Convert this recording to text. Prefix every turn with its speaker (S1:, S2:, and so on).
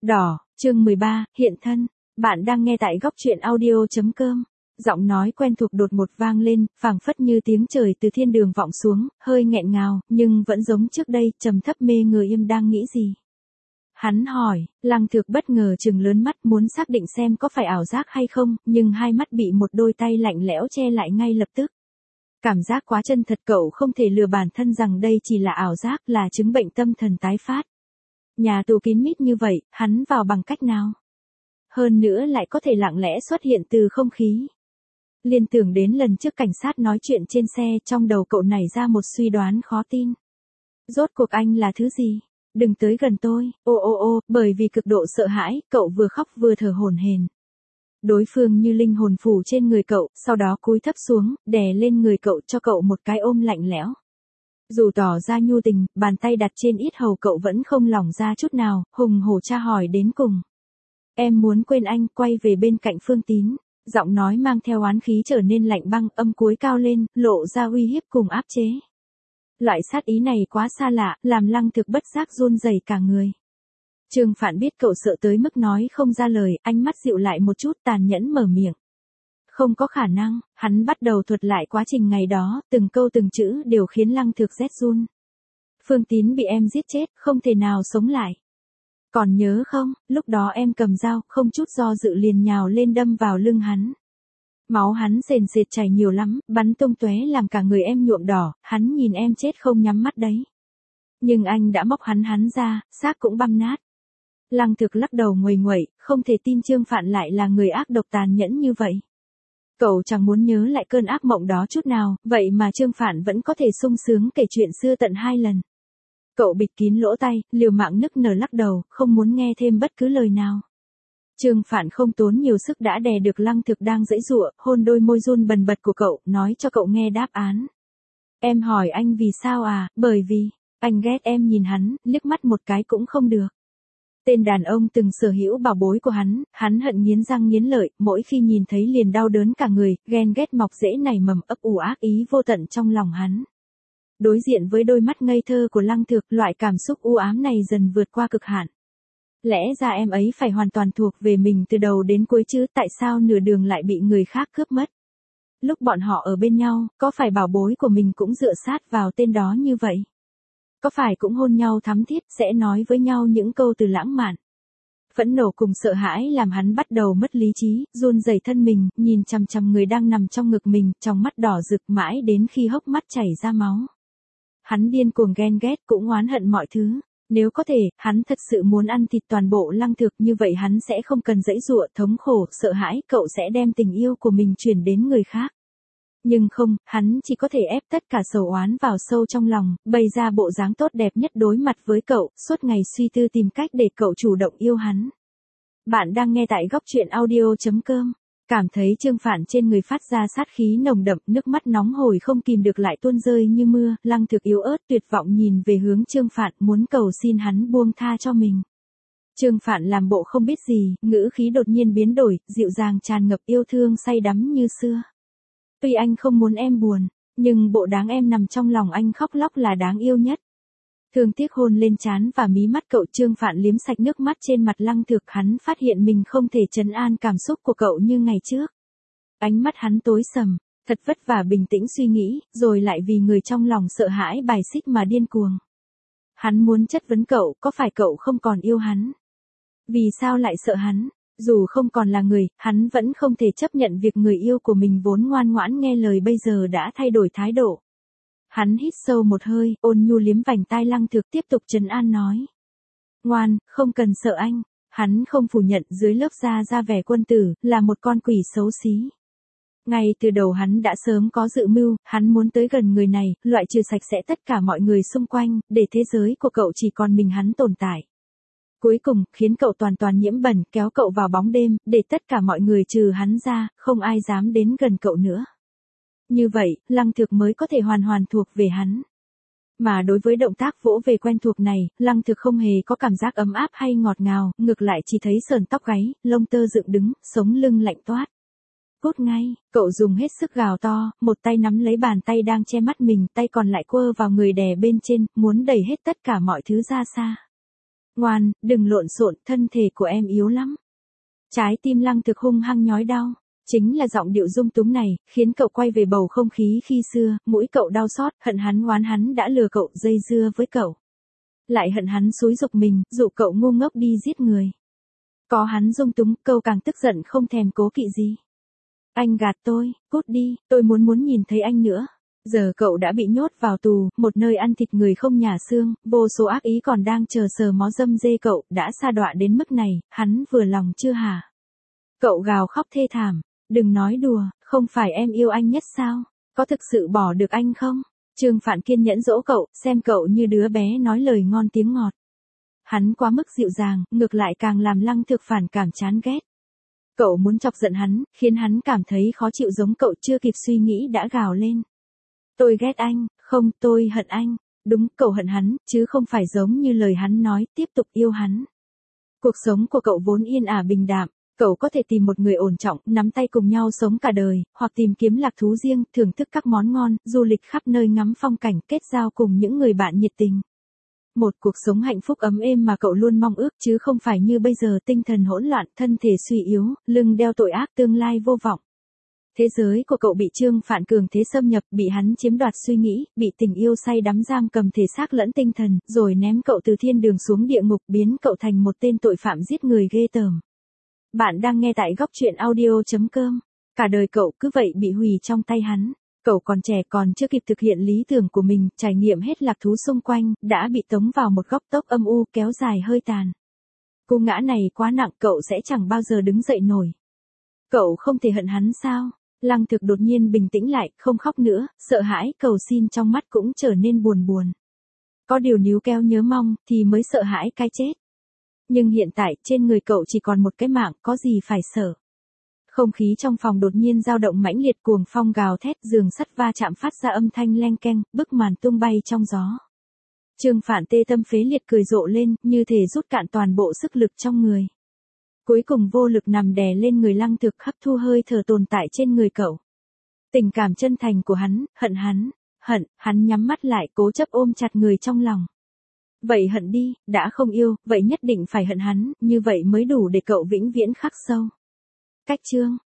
S1: Đỏ, chương 13, hiện thân. Bạn đang nghe tại góc truyện audio.com. Giọng nói quen thuộc đột ngột vang lên, phảng phất như tiếng trời từ thiên đường vọng xuống, hơi nghẹn ngào, nhưng vẫn giống trước đây, trầm thấp mê người im đang nghĩ gì. Hắn hỏi, Lăng Thược bất ngờ trừng lớn mắt muốn xác định xem có phải ảo giác hay không, nhưng hai mắt bị một đôi tay lạnh lẽo che lại ngay lập tức. Cảm giác quá chân thật, cậu không thể lừa bản thân rằng đây chỉ là ảo giác, là chứng bệnh tâm thần tái phát. Nhà tù kín mít như vậy, hắn vào bằng cách nào? Hơn nữa lại có thể lặng lẽ xuất hiện từ không khí. Liên tưởng đến lần trước cảnh sát nói chuyện trên xe, trong đầu cậu nảy ra một suy đoán khó tin. Rốt cuộc anh là thứ gì? Đừng tới gần tôi, bởi vì cực độ sợ hãi, cậu vừa khóc vừa thở hổn hển. Đối phương như linh hồn phủ trên người cậu, sau đó cúi thấp xuống, đè lên người cậu cho cậu một cái ôm lạnh lẽo. Dù tỏ ra nhu tình, bàn tay đặt trên yết hầu cậu vẫn không lỏng ra chút nào, hùng hổ tra hỏi đến cùng. Em muốn quên anh, quay về bên cạnh Phương Tín. Giọng nói mang theo oán khí trở nên lạnh băng, âm cuối cao lên, lộ ra uy hiếp cùng áp chế. Loại sát ý này quá xa lạ, làm Lăng Thực bất giác run rẩy cả người. Trương Phạn biết cậu sợ tới mức nói không ra lời, ánh mắt dịu lại một chút, tàn nhẫn mở miệng. Không có khả năng, hắn bắt đầu thuật lại quá trình ngày đó, từng câu từng chữ đều khiến Lăng Thực rét run. Phương Tín bị em giết chết, không thể nào sống lại. Còn nhớ không, lúc đó em cầm dao, không chút do dự liền nhào lên đâm vào lưng hắn. Máu hắn sền sệt chảy nhiều lắm, bắn tung tóe làm cả người em nhuộm đỏ, hắn nhìn em chết không nhắm mắt đấy. Nhưng anh đã móc hắn ra, xác cũng băm nát. Lăng Thực lắc đầu nguầy nguậy, không thể tin Trương Phạn lại là người ác độc tàn nhẫn như vậy. Cậu chẳng muốn nhớ lại cơn ác mộng đó chút nào, vậy mà Trương Phạn vẫn có thể sung sướng kể chuyện xưa tận 2 lần. Cậu bịt kín lỗ tai, liều mạng nức nở lắc đầu, không muốn nghe thêm bất cứ lời nào. Trương Phạn không tốn nhiều sức đã đè được Lăng Thực đang giãy giụa, hôn đôi môi run bần bật của cậu, nói cho cậu nghe đáp án. Em hỏi anh vì sao à, bởi vì, anh ghét em. Nhìn hắn, liếc mắt một cái cũng không được. Tên đàn ông từng sở hữu bảo bối của hắn hận nghiến răng nghiến lợi, mỗi khi nhìn thấy liền đau đớn cả người, ghen ghét mọc rễ nảy mầm ấp ủ ác ý vô tận trong lòng hắn. Đối diện với đôi mắt ngây thơ của Lăng Thực, loại cảm xúc u ám này dần vượt qua cực hạn. Lẽ ra em ấy phải hoàn toàn thuộc về mình từ đầu đến cuối chứ, tại sao nửa đường lại bị người khác cướp mất? Lúc bọn họ ở bên nhau, có phải bảo bối của mình cũng dựa sát vào tên đó như vậy? Có phải cũng hôn nhau thắm thiết, sẽ nói với nhau những câu từ lãng mạn? Phẫn nộ cùng sợ hãi làm hắn bắt đầu mất lý trí, run rẩy thân mình, nhìn chằm chằm người đang nằm trong ngực mình, trong mắt đỏ rực mãi đến khi hốc mắt chảy ra máu. Hắn điên cuồng ghen ghét cũng oán hận mọi thứ. Nếu có thể, hắn thật sự muốn ăn thịt toàn bộ Lăng Thực, như vậy hắn sẽ không cần giãy giụa, thống khổ, sợ hãi, cậu sẽ đem tình yêu của mình chuyển đến người khác. Nhưng không, hắn chỉ có thể ép tất cả sầu oán vào sâu trong lòng, bày ra bộ dáng tốt đẹp nhất đối mặt với cậu, suốt ngày suy tư tìm cách để cậu chủ động yêu hắn. Bạn đang nghe tại góc truyện audio.com. Cảm thấy Trương Phạn trên người phát ra sát khí nồng đậm, nước mắt nóng hổi không kìm được lại tuôn rơi như mưa, Lăng Thực yếu ớt tuyệt vọng nhìn về hướng Trương Phạn, muốn cầu xin hắn buông tha cho mình. Trương Phạn làm bộ không biết gì, ngữ khí đột nhiên biến đổi, dịu dàng tràn ngập yêu thương say đắm như xưa. Tuy anh không muốn em buồn, nhưng bộ đáng em nằm trong lòng anh khóc lóc là đáng yêu nhất. Thương tiếc hôn lên trán và mí mắt cậu. Trương Phạn liếm sạch nước mắt trên mặt Lăng Thực, hắn phát hiện mình không thể trấn an cảm xúc của cậu như ngày trước. Ánh mắt hắn tối sầm, thật vất vả bình tĩnh suy nghĩ, rồi lại vì người trong lòng sợ hãi bài xích mà điên cuồng. Hắn muốn chất vấn cậu, có phải cậu không còn yêu hắn? Vì sao lại sợ hắn? Dù không còn là người, hắn vẫn không thể chấp nhận việc người yêu của mình vốn ngoan ngoãn nghe lời bây giờ đã thay đổi thái độ. Hắn hít sâu một hơi, ôn nhu liếm vành tai Lăng Thực, tiếp tục trấn an nói. Ngoan, không cần sợ anh. Hắn không phủ nhận dưới lớp da vẻ quân tử, là một con quỷ xấu xí. Ngay từ đầu hắn đã sớm có dự mưu, hắn muốn tới gần người này, loại trừ sạch sẽ tất cả mọi người xung quanh, để thế giới của cậu chỉ còn mình hắn tồn tại. Cuối cùng, khiến cậu toàn toàn nhiễm bẩn, kéo cậu vào bóng đêm, để tất cả mọi người trừ hắn ra, không ai dám đến gần cậu nữa. Như vậy, Lăng Thực mới có thể hoàn thuộc về hắn. Mà đối với động tác vỗ về quen thuộc này, Lăng Thực không hề có cảm giác ấm áp hay ngọt ngào, ngược lại chỉ thấy sờn tóc gáy, lông tơ dựng đứng, sống lưng lạnh toát. Cút ngay, cậu dùng hết sức gào to, một tay nắm lấy bàn tay đang che mắt mình, tay còn lại quơ vào người đè bên trên, muốn đẩy hết tất cả mọi thứ ra xa. Ngoan, đừng lộn xộn, thân thể của em yếu lắm. Trái tim Lăng Thực hung hăng nhói đau. Chính là giọng điệu dung túng này, khiến cậu quay về bầu không khí khi xưa, mũi cậu đau xót, hận hắn oán hắn đã lừa cậu, dây dưa với cậu. Lại hận hắn xúi giục mình, dụ cậu ngu ngốc đi giết người. Có hắn dung túng, cậu càng tức giận không thèm cố kỵ gì. Anh gạt tôi, cút đi, tôi muốn nhìn thấy anh nữa. Giờ cậu đã bị nhốt vào tù, một nơi ăn thịt người không nhả xương, vô số ác ý còn đang chờ sờ mó dâm dê cậu, đã sa đọa đến mức này, hắn vừa lòng chưa hả? Cậu gào khóc thê thảm, đừng nói đùa, không phải em yêu anh nhất sao? Có thực sự bỏ được anh không? Trương Phạn kiên nhẫn dỗ cậu, xem cậu như đứa bé nói lời ngon tiếng ngọt. Hắn quá mức dịu dàng, ngược lại càng làm Lăng Thực phản cảm chán ghét. Cậu muốn chọc giận hắn, khiến hắn cảm thấy khó chịu giống cậu chưa kịp suy nghĩ đã gào lên. Tôi ghét anh, không, tôi hận anh. Đúng, cậu hận hắn, chứ không phải giống như lời hắn nói, tiếp tục yêu hắn. Cuộc sống của cậu vốn yên ả bình đạm, cậu có thể tìm một người ổn trọng, nắm tay cùng nhau sống cả đời, hoặc tìm kiếm lạc thú riêng, thưởng thức các món ngon, du lịch khắp nơi ngắm phong cảnh, kết giao cùng những người bạn nhiệt tình. Một cuộc sống hạnh phúc ấm êm mà cậu luôn mong ước chứ không phải như bây giờ tinh thần hỗn loạn, thân thể suy yếu, lưng đeo tội ác, tương lai vô vọng. Thế giới của cậu bị Trương Phạn cường thế xâm nhập, bị hắn chiếm đoạt suy nghĩ, bị tình yêu say đắm giam cầm thể xác lẫn tinh thần, rồi ném cậu từ thiên đường xuống địa ngục, biến cậu thành một tên tội phạm giết người ghê tởm. Bạn đang nghe tại góc truyện audio.com. Cả đời cậu cứ vậy bị hủy trong tay hắn. Cậu còn trẻ còn chưa kịp thực hiện lý tưởng của mình, trải nghiệm hết lạc thú xung quanh, đã bị tống vào một góc tốc âm u kéo dài hơi tàn. Cú ngã này quá nặng, cậu sẽ chẳng bao giờ đứng dậy nổi. Cậu không thể hận hắn sao? Lăng Thực đột nhiên bình tĩnh lại, không khóc nữa, sợ hãi, cầu xin trong mắt cũng trở nên buồn buồn. Có điều níu kéo nhớ mong, thì mới sợ hãi cái chết. Nhưng hiện tại, trên người cậu chỉ còn một cái mạng, có gì phải sợ. Không khí trong phòng đột nhiên dao động mãnh liệt, cuồng phong gào thét, giường sắt va chạm phát ra âm thanh leng keng, bức màn tung bay trong gió. Trương Phạn tê tâm phế liệt cười rộ lên, như thể rút cạn toàn bộ sức lực trong người. Cuối cùng vô lực nằm đè lên người Lăng Thực, hấp thu hơi thở tồn tại trên người cậu. Tình cảm chân thành của hắn, hắn nhắm mắt lại cố chấp ôm chặt người trong lòng. Vậy hận đi, đã không yêu, vậy nhất định phải hận hắn, như vậy mới đủ để cậu vĩnh viễn khắc sâu. Cách chương